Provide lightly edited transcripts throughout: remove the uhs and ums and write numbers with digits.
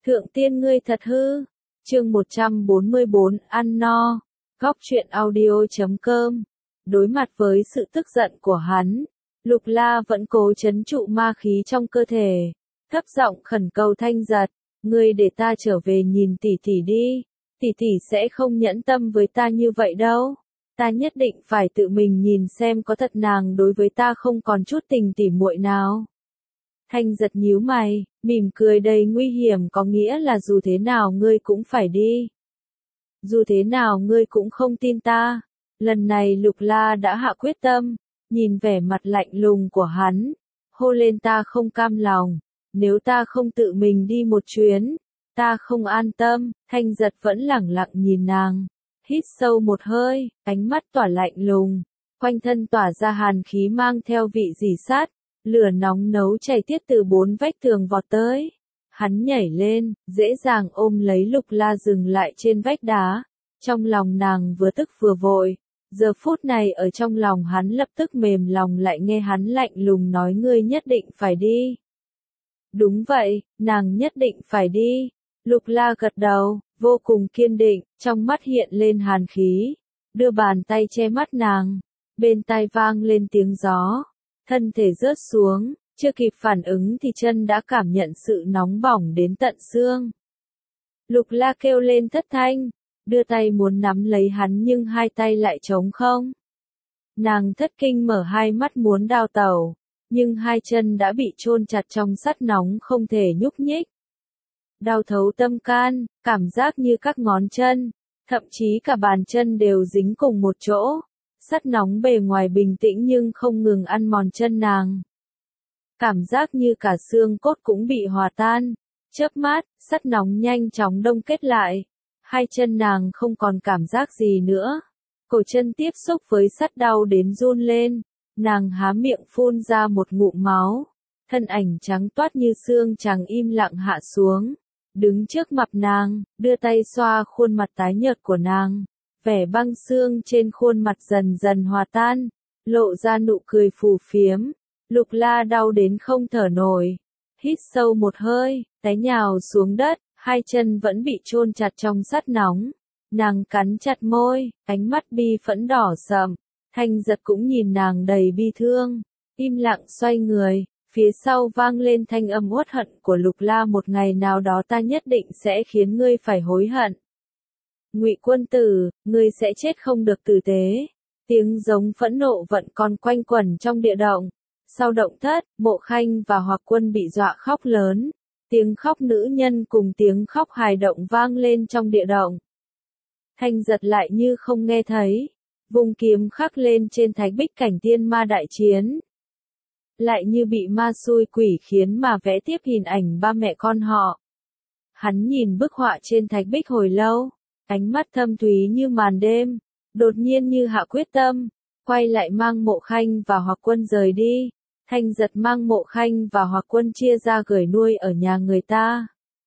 Thượng tiên ngươi thật hư. Chương 144, ăn no. Góc truyện audio.com. Đối mặt với sự tức giận của hắn, Lục La vẫn cố trấn trụ ma khí trong cơ thể, thấp giọng khẩn cầu Thanh Giật, ngươi để ta trở về nhìn tỷ tỷ đi, tỷ tỷ sẽ không nhẫn tâm với ta như vậy đâu. Ta nhất định phải tự mình nhìn xem có thật nàng đối với ta không còn chút tình tỉ muội nào. Thanh Giật nhíu mày, mỉm cười đầy nguy hiểm, có nghĩa là dù thế nào ngươi cũng phải đi. Dù thế nào ngươi cũng không tin ta. Lần này Lục La đã hạ quyết tâm, nhìn vẻ mặt lạnh lùng của hắn, hô lên ta không cam lòng, nếu ta không tự mình đi một chuyến, ta không an tâm. Thanh Giật vẫn lẳng lặng nhìn nàng, hít sâu một hơi, ánh mắt tỏa lạnh lùng, quanh thân tỏa ra hàn khí mang theo vị rỉ sắt, lửa nóng nấu chảy tiết từ bốn vách tường vọt tới. Hắn nhảy lên, dễ dàng ôm lấy Lục La dừng lại trên vách đá, trong lòng nàng vừa tức vừa vội. Giờ phút này ở trong lòng hắn lập tức mềm lòng lại nghe hắn lạnh lùng nói ngươi nhất định phải đi. Đúng vậy, nàng nhất định phải đi. Lục La gật đầu, vô cùng kiên định, trong mắt hiện lên hàn khí, đưa bàn tay che mắt nàng, bên tai vang lên tiếng gió, thân thể rớt xuống, chưa kịp phản ứng thì chân đã cảm nhận sự nóng bỏng đến tận xương. Lục La kêu lên thất thanh, đưa tay muốn nắm lấy hắn nhưng hai tay lại trống không. Nàng thất kinh mở hai mắt muốn đào tẩu, nhưng hai chân đã bị chôn chặt trong sắt nóng không thể nhúc nhích. Đau thấu tâm can, cảm giác như các ngón chân, thậm chí cả bàn chân đều dính cùng một chỗ. Sắt nóng bề ngoài bình tĩnh nhưng không ngừng ăn mòn chân nàng. Cảm giác như cả xương cốt cũng bị hòa tan. Chớp mắt, sắt nóng nhanh chóng đông kết lại. Hai chân nàng không còn cảm giác gì nữa. Cổ chân tiếp xúc với sắt đau đến run lên. Nàng há miệng phun ra một ngụm máu. Thân ảnh trắng toát như xương trắng im lặng hạ xuống. Đứng trước mặt nàng, đưa tay xoa khuôn mặt tái nhợt của nàng. Vẻ băng xương trên khuôn mặt dần dần hòa tan, lộ ra nụ cười phù phiếm. Lục La đau đến không thở nổi. Hít sâu một hơi, té nhào xuống đất, hai chân vẫn bị chôn chặt trong sắt nóng. Nàng cắn chặt môi, ánh mắt bi phẫn đỏ sậm. Thanh Giật cũng nhìn nàng đầy bi thương, im lặng xoay người. Phía sau vang lên thanh âm uất hận của Lục La, một ngày nào đó ta nhất định sẽ khiến ngươi phải hối hận. Ngụy Quân Tử, ngươi sẽ chết không được tử tế. Tiếng giống phẫn nộ vẫn còn quanh quẩn trong địa động. Sau động thất, Mộ Khanh và Hoặc Quân bị dọa khóc lớn. Tiếng khóc nữ nhân cùng tiếng khóc hài động vang lên trong địa động. Thanh Giật lại như không nghe thấy, vùng kiếm khắc lên trên thạch bích cảnh tiên ma đại chiến. Lại như bị ma xui quỷ khiến mà vẽ tiếp hình ảnh ba mẹ con họ. Hắn nhìn bức họa trên thạch bích hồi lâu, ánh mắt thâm thúy như màn đêm, đột nhiên như hạ quyết tâm, quay lại mang Mộ Khanh và Hoặc Quân rời đi. Thanh Giật mang Mộ Khanh và Hoặc Quân chia ra gửi nuôi ở nhà người ta.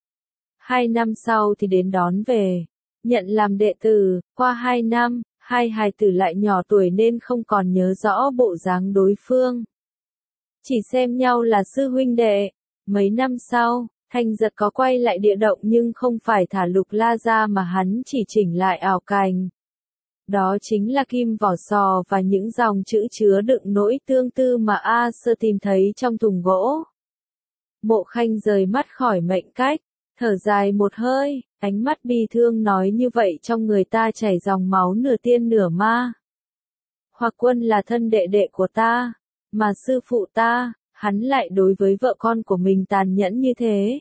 2 năm sau thì đến đón về, nhận làm đệ tử. Qua 2 năm, hai hài tử lại nhỏ tuổi nên không còn nhớ rõ bộ dáng đối phương. Chỉ xem nhau là sư huynh đệ. Mấy năm sau, Thanh Giật có quay lại địa động nhưng không phải thả Lục La ra mà hắn chỉ chỉnh lại ảo cảnh. Đó chính là kim vỏ sò và những dòng chữ chứa đựng nỗi tương tư mà A Sơ tìm thấy trong thùng gỗ. Mộ Khanh rời mắt khỏi mệnh cách, thở dài một hơi, ánh mắt bi thương nói như vậy trong người ta chảy dòng máu nửa tiên nửa ma. Hoặc Quân là thân đệ đệ của ta, mà sư phụ ta, hắn lại đối với vợ con của mình tàn nhẫn như thế.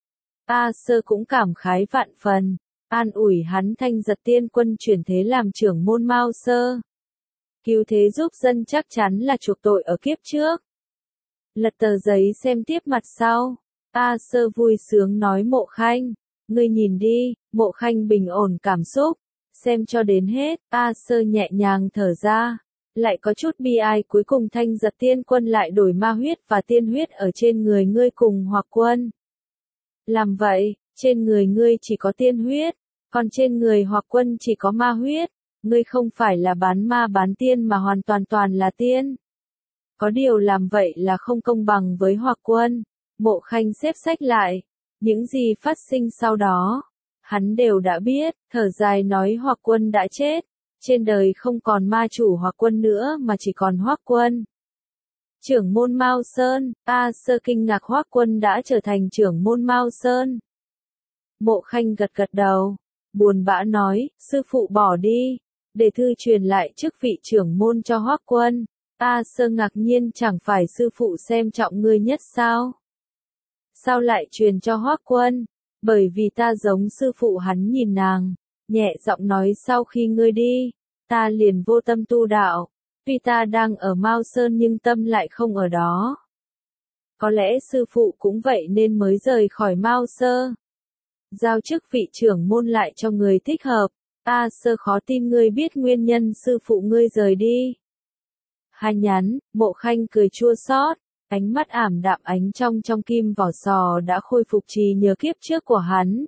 A Sơ cũng cảm khái vạn phần, an ủi hắn. Thanh Giật tiên quân chuyển thế làm trưởng môn Mao Sơ. Cứu thế giúp dân chắc chắn là chuộc tội ở kiếp trước. Lật tờ giấy xem tiếp mặt sau. A Sơ vui sướng nói Mộ Khanh, ngươi nhìn đi. Mộ Khanh bình ổn cảm xúc, xem cho đến hết. A Sơ nhẹ nhàng thở ra, lại có chút bi ai. Cuối cùng Thanh Giật tiên quân lại đổi ma huyết và tiên huyết ở trên người ngươi cùng Hoặc Quân. Làm vậy, trên người ngươi chỉ có tiên huyết, còn trên người Hoặc Quân chỉ có ma huyết. Ngươi không phải là bán ma bán tiên mà hoàn toàn là tiên. Có điều làm vậy là không công bằng với Hoặc Quân. Mộ Khanh xếp sách lại, Những gì phát sinh sau đó, hắn đều đã biết, thở dài nói Hoắc Quân đã chết. Trên đời không còn ma chủ Hoắc Quân nữa mà chỉ còn Hoắc Quân. Trưởng môn Mao Sơn, A Sơ kinh ngạc Hoắc Quân đã trở thành trưởng môn Mao Sơn. Mộ Khanh gật gật đầu, buồn bã nói, sư phụ bỏ đi, để thư truyền lại chức vị trưởng môn cho Hoắc Quân. A Sơ ngạc nhiên, chẳng phải sư phụ xem trọng ngươi nhất sao? Sao lại truyền cho Hoắc Quân? Bởi vì ta giống sư phụ. Hắn nhìn nàng, nhẹ giọng nói, sau khi ngươi đi, ta liền vô tâm tu đạo. Tuy ta đang ở Mao Sơn nhưng tâm lại không ở đó. Có lẽ sư phụ cũng vậy nên mới rời khỏi Mao Sơn. Giao chức vị trưởng môn lại cho người thích hợp. A Sơ khó tin ngươi biết nguyên nhân sư phụ ngươi rời đi. Hai nhắn, Mộ Khanh cười chua xót, ánh mắt ảm đạm ánh trong kim vỏ sò đã khôi phục trí nhớ kiếp trước của hắn.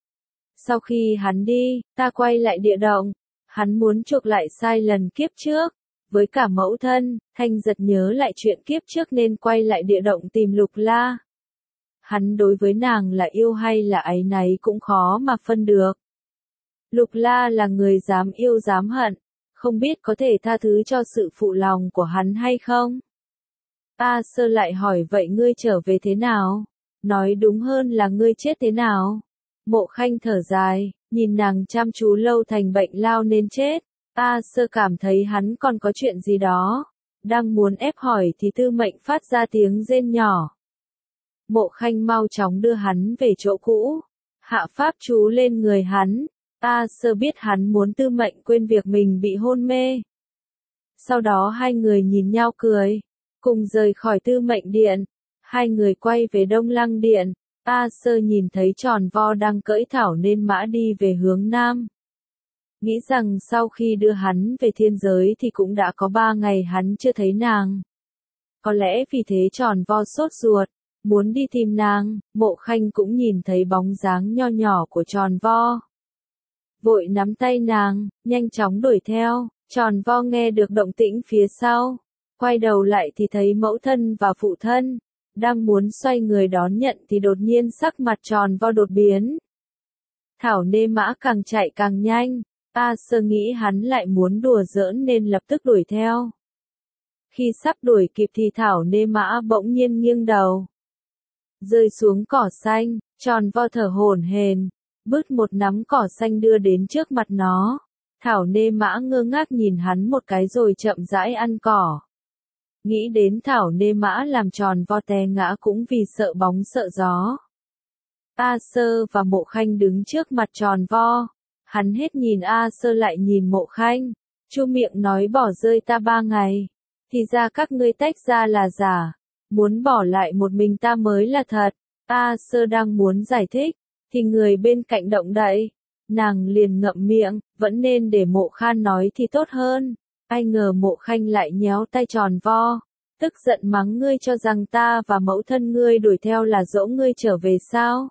Sau khi hắn đi, ta quay lại địa động, hắn muốn chuộc lại sai lần kiếp trước. Với cả mẫu thân, Thanh Giật nhớ lại chuyện kiếp trước nên quay lại địa động tìm Lục La. Hắn đối với nàng là yêu hay là áy náy cũng khó mà phân được. Lục La là người dám yêu dám hận, không biết có thể tha thứ cho sự phụ lòng của hắn hay không? A Sơ lại hỏi, vậy ngươi trở về thế nào? Nói đúng hơn là ngươi chết thế nào? Mộ Khanh thở dài, nhìn nàng chăm chú lâu thành bệnh lao nên chết. A Sơ cảm thấy hắn còn có chuyện gì đó. Đang muốn ép hỏi thì Tư Mệnh phát ra tiếng rên nhỏ. Mộ Khanh mau chóng đưa hắn về chỗ cũ. Hạ pháp chú lên người hắn. A Sơ biết hắn muốn Tư Mệnh quên việc mình bị hôn mê. Sau đó hai người nhìn nhau cười, cùng rời khỏi Tư Mệnh Điện. Hai người quay về Đông Lăng Điện. A Sơ nhìn thấy Tròn Vo đang cưỡi thảo nên mã đi về hướng Nam. Nghĩ rằng sau khi đưa hắn về thiên giới thì cũng đã có 3 ngày hắn chưa thấy nàng. Có lẽ vì thế Tròn Vo sốt ruột, muốn đi tìm nàng. Mộ Khanh cũng nhìn thấy bóng dáng nho nhỏ của Tròn Vo. Vội nắm tay nàng, nhanh chóng đuổi theo. Tròn Vo nghe được động tĩnh phía sau, quay đầu lại thì thấy mẫu thân và phụ thân. Đang muốn xoay người đón nhận thì đột nhiên sắc mặt Tròn Vo đột biến. Thảo Nê Mã càng chạy càng nhanh. A Sơ nghĩ hắn lại muốn đùa giỡn nên lập tức đuổi theo. Khi sắp đuổi kịp thì Thảo Nê Mã bỗng nhiên nghiêng đầu, rơi xuống cỏ xanh. Tròn Vo thở hổn hển, bứt một nắm cỏ xanh đưa đến trước mặt nó. Thảo Nê Mã ngơ ngác nhìn hắn một cái rồi chậm rãi ăn cỏ. Nghĩ đến Thảo Nê Mã làm Tròn Vo té ngã cũng vì sợ bóng sợ gió. A Sơ và Mộ Khanh đứng trước mặt Tròn Vo. Hắn hết nhìn A Sơ lại nhìn Mộ Khanh, chu miệng nói bỏ rơi ta 3 ngày. Thì ra các ngươi tách ra là giả, muốn bỏ lại một mình ta mới là thật. A Sơ đang muốn giải thích, thì người bên cạnh động đậy. Nàng liền ngậm miệng, vẫn nên để Mộ Khan nói thì tốt hơn. Ai ngờ Mộ Khanh lại nhéo tay Tròn Vo, tức giận mắng, ngươi cho rằng ta và mẫu thân ngươi đuổi theo là dỗ ngươi trở về sao?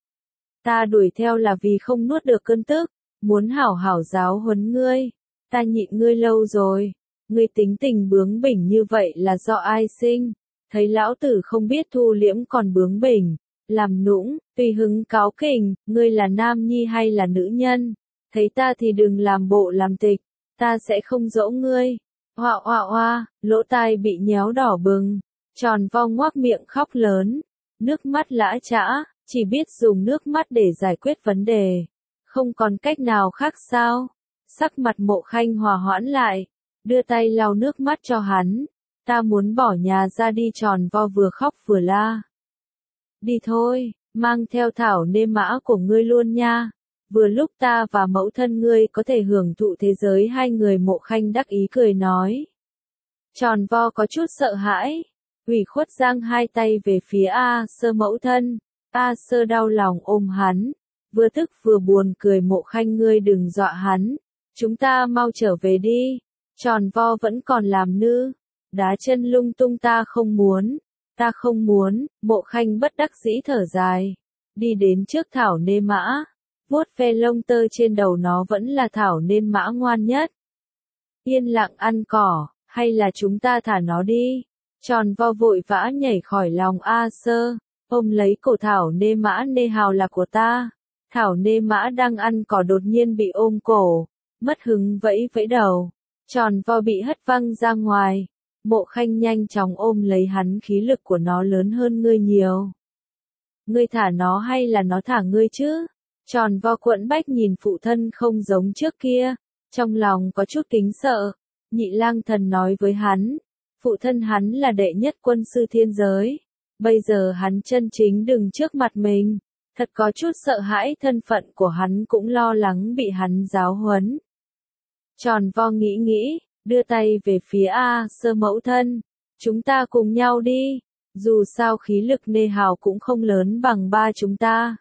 Ta đuổi theo là vì không nuốt được cơn tức, muốn hảo hảo giáo huấn ngươi. Ta nhịn ngươi lâu rồi. Ngươi tính tình bướng bỉnh như vậy là do ai sinh? Thấy lão tử không biết thu liễm còn bướng bỉnh, làm nũng, tùy hứng cáu kỉnh. Ngươi là nam nhi hay là nữ nhân? Thấy ta thì đừng làm bộ làm tịch, ta sẽ không dỗ ngươi. Oa oa oa, lỗ tai bị nhéo đỏ bừng. Tròn Vo ngoác miệng khóc lớn, nước mắt lã chã, chỉ biết dùng nước mắt để giải quyết vấn đề. Không còn cách nào khác sao? Sắc mặt Mộ Khanh hòa hoãn lại, đưa tay lau nước mắt cho hắn. Ta muốn bỏ nhà ra đi. Tròn Vo vừa khóc vừa la. Đi thôi, mang theo Thảo Nê Mã của ngươi luôn nha. Vừa lúc ta và mẫu thân ngươi có thể hưởng thụ thế giới hai người. Mộ Khanh đắc ý cười nói. Tròn Vo có chút sợ hãi, ủy khuất giang hai tay về phía A Sơ mẫu thân. A Sơ đau lòng ôm hắn, vừa tức vừa buồn cười. Mộ Khanh, ngươi đừng dọa hắn, chúng ta mau trở về đi. Tròn Vo vẫn còn làm nư, đá chân lung tung. Ta không muốn, ta không muốn. Mộ Khanh bất đắc dĩ thở dài, đi đến trước Thảo Nê Mã, vuốt ve lông tơ trên đầu nó. Vẫn là Thảo Nê Mã ngoan nhất, yên lặng ăn cỏ, hay là chúng ta thả nó đi? Tròn Vo vội vã nhảy khỏi lòng A Sơ, ôm lấy cổ Thảo Nê Mã. Nê Hào là của ta. Thảo Nê Mã đang ăn cỏ đột nhiên bị ôm cổ, mất hứng vẫy vẫy đầu, tròn vo bị hất văng ra ngoài. Mộ Khanh nhanh chóng ôm lấy hắn, khí lực của nó lớn hơn ngươi nhiều. Ngươi thả nó hay là nó thả ngươi chứ? Tròn vo quẫn bách nhìn phụ thân không giống trước kia, trong lòng có chút kính sợ. Nhị Lang Thần nói với hắn, phụ thân hắn là đệ nhất quân sư thiên giới, bây giờ hắn chân chính đứng trước mặt mình, thật có chút sợ hãi, thân phận của hắn cũng lo lắng bị hắn giáo huấn. Tròn vo nghĩ nghĩ, đưa tay về phía A Sơ mẫu thân, chúng ta cùng nhau đi, dù sao khí lực Nê Hào cũng không lớn bằng ba chúng ta.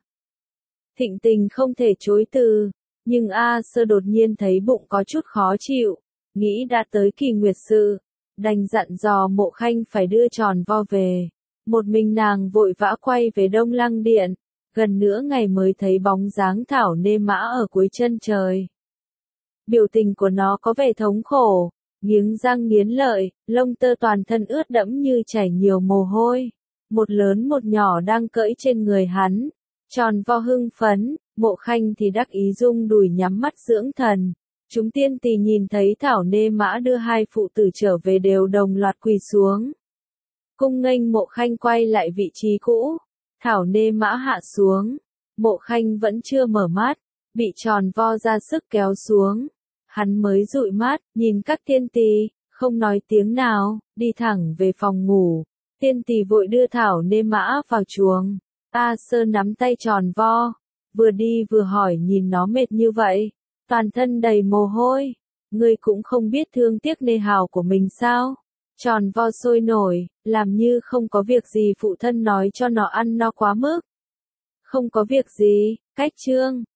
Thịnh Tình không thể chối từ, nhưng A Sơ đột nhiên thấy bụng có chút khó chịu, nghĩ đã tới kỳ nguyệt sự, đành dặn dò Mộ Khanh phải đưa Tròn vo về. Một mình nàng vội vã quay về Đông Lăng Điện, gần nửa ngày mới thấy bóng dáng Thảo Nê Mã ở cuối chân trời. Biểu tình của nó có vẻ thống khổ, nghiến răng nghiến lợi, lông tơ toàn thân ướt đẫm như chảy nhiều mồ hôi. Một lớn một nhỏ đang cưỡi trên người hắn. Tròn vo hưng phấn, Mộ Khanh thì đắc ý rung đùi nhắm mắt dưỡng thần. Chúng tiên tỳ nhìn thấy Thảo Nê Mã đưa hai phụ tử trở về đều đồng loạt quỳ xuống. Cung nghênh Mộ Khanh quay lại vị trí cũ. Thảo Nê Mã hạ xuống. Mộ Khanh vẫn chưa mở mắt, bị Tròn vo ra sức kéo xuống. Hắn mới dụi mắt, nhìn các tiên tỳ, không nói tiếng nào, đi thẳng về phòng ngủ. Tiên tỳ vội đưa Thảo Nê Mã vào chuồng. A Sơ nắm tay Tròn vo, vừa đi vừa hỏi, nhìn nó mệt như vậy, toàn thân đầy mồ hôi, ngươi cũng không biết thương tiếc Nê Hào của mình sao? Tròn vo sôi nổi, làm như không có việc gì, phụ thân nói cho nó ăn no quá mức. Không có việc gì, cách chương.